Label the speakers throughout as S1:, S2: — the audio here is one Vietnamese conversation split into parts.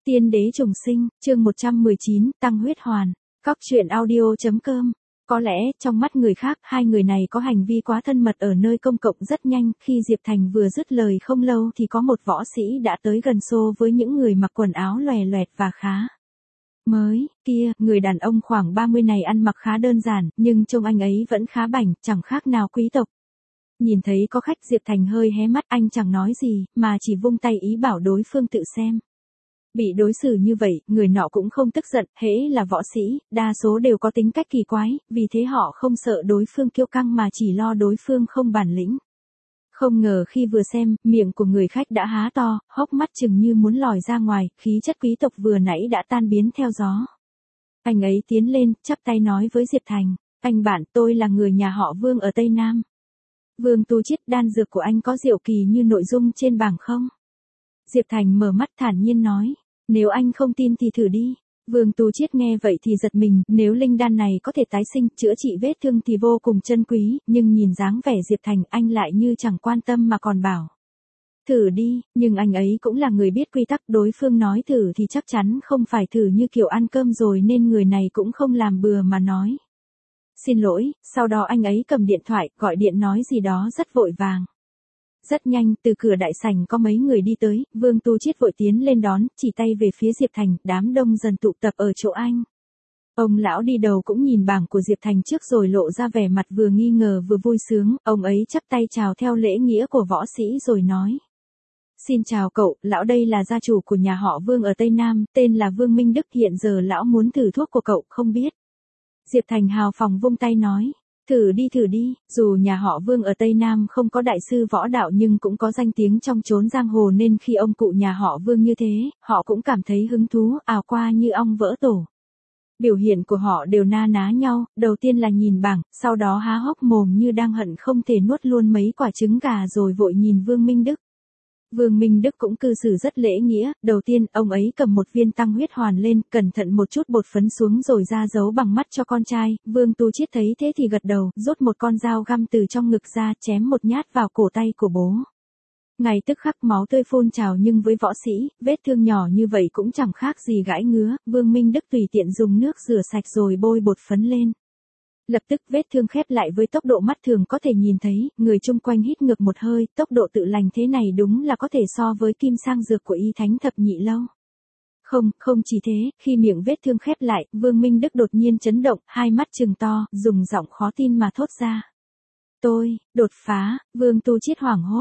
S1: Tiên đế trùng sinh, chương 119, tăng huyết hoàn. Cóc truyện audio.com. Có lẽ, trong mắt người khác, hai người này có hành vi quá thân mật ở nơi công cộng rất nhanh. Khi Diệp Thành vừa dứt lời không lâu thì có một võ sĩ đã tới gần xô với những người mặc quần áo lòe loẹt và khá mới. Kia, người đàn ông khoảng 30 này ăn mặc khá đơn giản, nhưng trông anh ấy vẫn khá bảnh, chẳng khác nào quý tộc. Nhìn thấy có khách, Diệp Thành hơi hé mắt, anh chẳng nói gì, mà chỉ vung tay ý bảo đối phương tự xem. Bị đối xử như vậy, người nọ cũng không tức giận, hễ là võ sĩ, đa số đều có tính cách kỳ quái, vì thế họ không sợ đối phương kiêu căng mà chỉ lo đối phương không bản lĩnh. Không ngờ khi vừa xem, miệng của người khách đã há to, hốc mắt chừng như muốn lòi ra ngoài, khí chất quý tộc vừa nãy đã tan biến theo gió. Anh ấy tiến lên, chắp tay nói với Diệp Thành, anh bạn, tôi là người nhà họ Vương ở Tây Nam. Vương Tu Chiết, đan dược của anh có diệu kỳ như nội dung trên bảng không? Diệp Thành mở mắt thản nhiên nói, nếu anh không tin thì thử đi. Vương Tu Chiết nghe vậy thì giật mình, nếu linh đan này có thể tái sinh, chữa trị vết thương thì vô cùng chân quý, nhưng nhìn dáng vẻ Diệp Thành anh lại như chẳng quan tâm mà còn bảo. Thử đi, nhưng anh ấy cũng là người biết quy tắc, đối phương nói thử thì chắc chắn không phải thử như kiểu ăn cơm rồi nên người này cũng không làm bừa mà nói. Xin lỗi, sau đó anh ấy cầm điện thoại, gọi điện nói gì đó rất vội vàng. Rất nhanh, từ cửa đại sảnh có mấy người đi tới, Vương Tu Chiết vội tiến lên đón, chỉ tay về phía Diệp Thành, đám đông dần tụ tập ở chỗ anh. Ông lão đi đầu cũng nhìn bảng của Diệp Thành trước rồi lộ ra vẻ mặt vừa nghi ngờ vừa vui sướng, ông ấy chắp tay chào theo lễ nghĩa của võ sĩ rồi nói. Xin chào cậu, lão đây là gia chủ của nhà họ Vương ở Tây Nam, tên là Vương Minh Đức, hiện giờ lão muốn thử thuốc của cậu, không biết. Diệp Thành hào phóng vung tay nói. Thử đi, dù nhà họ Vương ở Tây Nam không có đại sư võ đạo nhưng cũng có danh tiếng trong chốn giang hồ nên khi ông cụ nhà họ Vương như thế, họ cũng cảm thấy hứng thú, ào qua như ong vỡ tổ. Biểu hiện của họ đều na ná nhau, đầu tiên là nhìn bảng, sau đó há hốc mồm như đang hận không thể nuốt luôn mấy quả trứng gà rồi vội nhìn Vương Minh Đức. Vương Minh Đức cũng cư xử rất lễ nghĩa, đầu tiên ông ấy cầm một viên tăng huyết hoàn lên, cẩn thận một chút bột phấn xuống rồi ra dấu bằng mắt cho con trai, Vương Tu Chiết thấy thế thì gật đầu, rút một con dao găm từ trong ngực ra, chém một nhát vào cổ tay của bố. Ngay tức khắc máu tươi phun trào nhưng với võ sĩ, vết thương nhỏ như vậy cũng chẳng khác gì gãi ngứa, Vương Minh Đức tùy tiện dùng nước rửa sạch rồi bôi bột phấn lên. Lập tức vết thương khép lại với tốc độ mắt thường có thể nhìn thấy, người chung quanh hít ngược một hơi, tốc độ tự lành thế này đúng là có thể so với kim sang dược của y thánh thập nhị lâu. Không chỉ thế, khi miệng vết thương khép lại, Vương Minh Đức đột nhiên chấn động, hai mắt trừng to, dùng giọng khó tin mà thốt ra. Tôi, đột phá, Vương Tu Chiết hoảng hốt,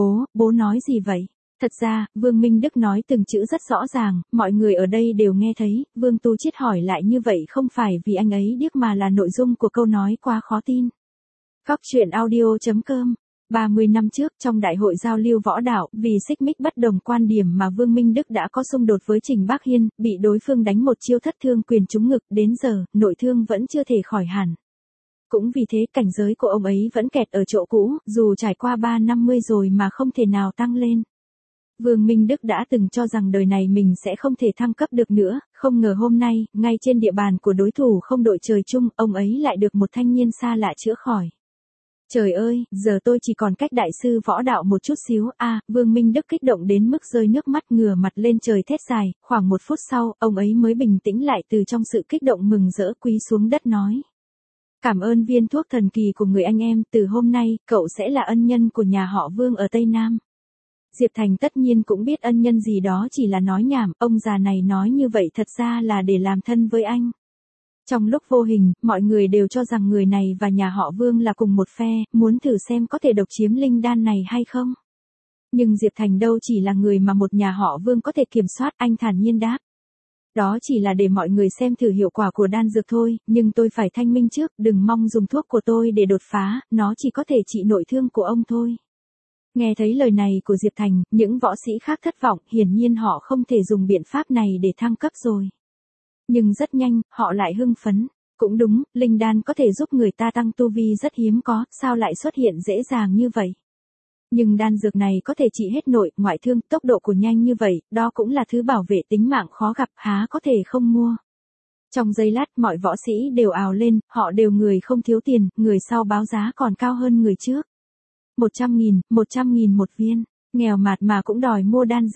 S1: bố nói gì vậy? Thật ra, Vương Minh Đức nói từng chữ rất rõ ràng, mọi người ở đây đều nghe thấy, Vương Tu Chiết hỏi lại như vậy không phải vì anh ấy điếc mà là nội dung của câu nói quá khó tin. Cóc truyện audio.com. 30 năm trước, trong đại hội giao lưu võ đạo, vì xích mích bất đồng quan điểm mà Vương Minh Đức đã có xung đột với Trình Bác Hiên, bị đối phương đánh một chiêu thất thương quyền trúng ngực, đến giờ, nội thương vẫn chưa thể khỏi hẳn. Cũng vì thế cảnh giới của ông ấy vẫn kẹt ở chỗ cũ, dù trải qua 350 rồi mà không thể nào tăng lên. Vương Minh Đức đã từng cho rằng đời này mình sẽ không thể thăng cấp được nữa, không ngờ hôm nay, ngay trên địa bàn của đối thủ không đội trời chung, ông ấy lại được một thanh niên xa lạ chữa khỏi. Trời ơi, giờ tôi chỉ còn cách đại sư võ đạo một chút xíu, Vương Minh Đức kích động đến mức rơi nước mắt ngửa mặt lên trời thét dài, khoảng 1 phút sau, ông ấy mới bình tĩnh lại từ trong sự kích động mừng rỡ quỳ xuống đất nói. Cảm ơn viên thuốc thần kỳ của người anh em, từ hôm nay, cậu sẽ là ân nhân của nhà họ Vương ở Tây Nam. Diệp Thành tất nhiên cũng biết ân nhân gì đó chỉ là nói nhảm, ông già này nói như vậy thật ra là để làm thân với anh. Trong lúc vô hình, mọi người đều cho rằng người này và nhà họ Vương là cùng một phe, muốn thử xem có thể độc chiếm linh đan này hay không. Nhưng Diệp Thành đâu chỉ là người mà một nhà họ Vương có thể kiểm soát, anh thản nhiên đáp. Đó chỉ là để mọi người xem thử hiệu quả của đan dược thôi, nhưng tôi phải thanh minh trước, đừng mong dùng thuốc của tôi để đột phá, nó chỉ có thể trị nội thương của ông thôi. Nghe thấy lời này của Diệp Thành, những võ sĩ khác thất vọng, hiển nhiên họ không thể dùng biện pháp này để thăng cấp rồi. Nhưng rất nhanh, họ lại hưng phấn. Cũng đúng, linh đan có thể giúp người ta tăng tu vi rất hiếm có, sao lại xuất hiện dễ dàng như vậy? Nhưng đan dược này có thể trị hết nội, ngoại thương, tốc độ của nhanh như vậy, đó cũng là thứ bảo vệ tính mạng khó gặp, há có thể không mua. Trong giây lát, mọi võ sĩ đều ào lên, họ đều người không thiếu tiền, người sau báo giá còn cao hơn người trước. 100.000 một viên, nghèo mạt mà cũng đòi mua đan dược.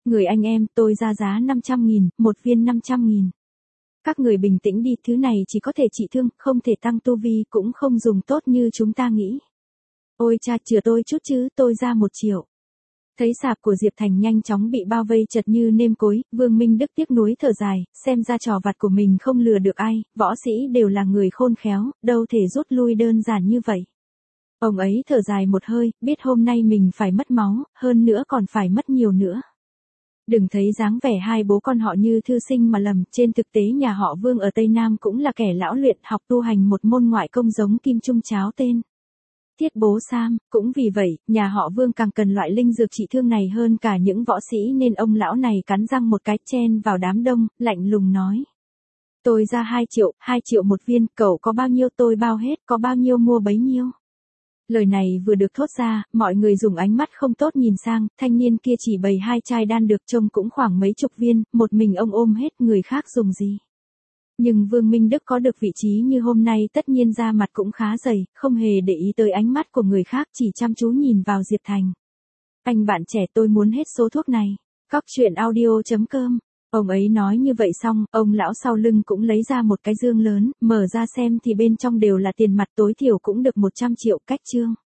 S1: Người anh em, tôi ra giá 500.000, một viên 500.000. Các người bình tĩnh đi, thứ này chỉ có thể trị thương, không thể tăng tu vi, cũng không dùng tốt như chúng ta nghĩ. Ôi cha, chừa tôi chút chứ, tôi ra 1 triệu. Thấy sạp của Diệp Thành nhanh chóng bị bao vây chật như nêm cối, Vương Minh Đức tiếc nuối thở dài, xem ra trò vặt của mình không lừa được ai, võ sĩ đều là người khôn khéo, đâu thể rút lui đơn giản như vậy. Ông ấy thở dài một hơi, biết hôm nay mình phải mất máu, hơn nữa còn phải mất nhiều nữa. Đừng thấy dáng vẻ hai bố con họ như thư sinh mà lầm, trên thực tế nhà họ Vương ở Tây Nam cũng là kẻ lão luyện học tu hành một môn ngoại công giống kim trung cháo tên Thiết Bố Sam, cũng vì vậy, nhà họ Vương càng cần loại linh dược trị thương này hơn cả những võ sĩ nên ông lão này cắn răng một cái chen vào đám đông, lạnh lùng nói. Tôi ra 2 triệu một viên, cậu có bao nhiêu tôi bao hết, có bao nhiêu mua bấy nhiêu. Lời này vừa được thốt ra, mọi người dùng ánh mắt không tốt nhìn sang, thanh niên kia chỉ bày 2 chai đan được trông cũng khoảng mấy chục viên, một mình ông ôm hết, người khác dùng gì. Nhưng Vương Minh Đức có được vị trí như hôm nay tất nhiên da mặt cũng khá dày, không hề để ý tới ánh mắt của người khác, chỉ chăm chú nhìn vào Diệp Thành. Anh bạn trẻ, tôi muốn hết số thuốc này. Cóc truyện audio.com. Ông ấy nói như vậy xong, ông lão sau lưng cũng lấy ra một cái dương lớn, mở ra xem thì bên trong đều là tiền mặt, tối thiểu cũng được 100 triệu. Cách chương.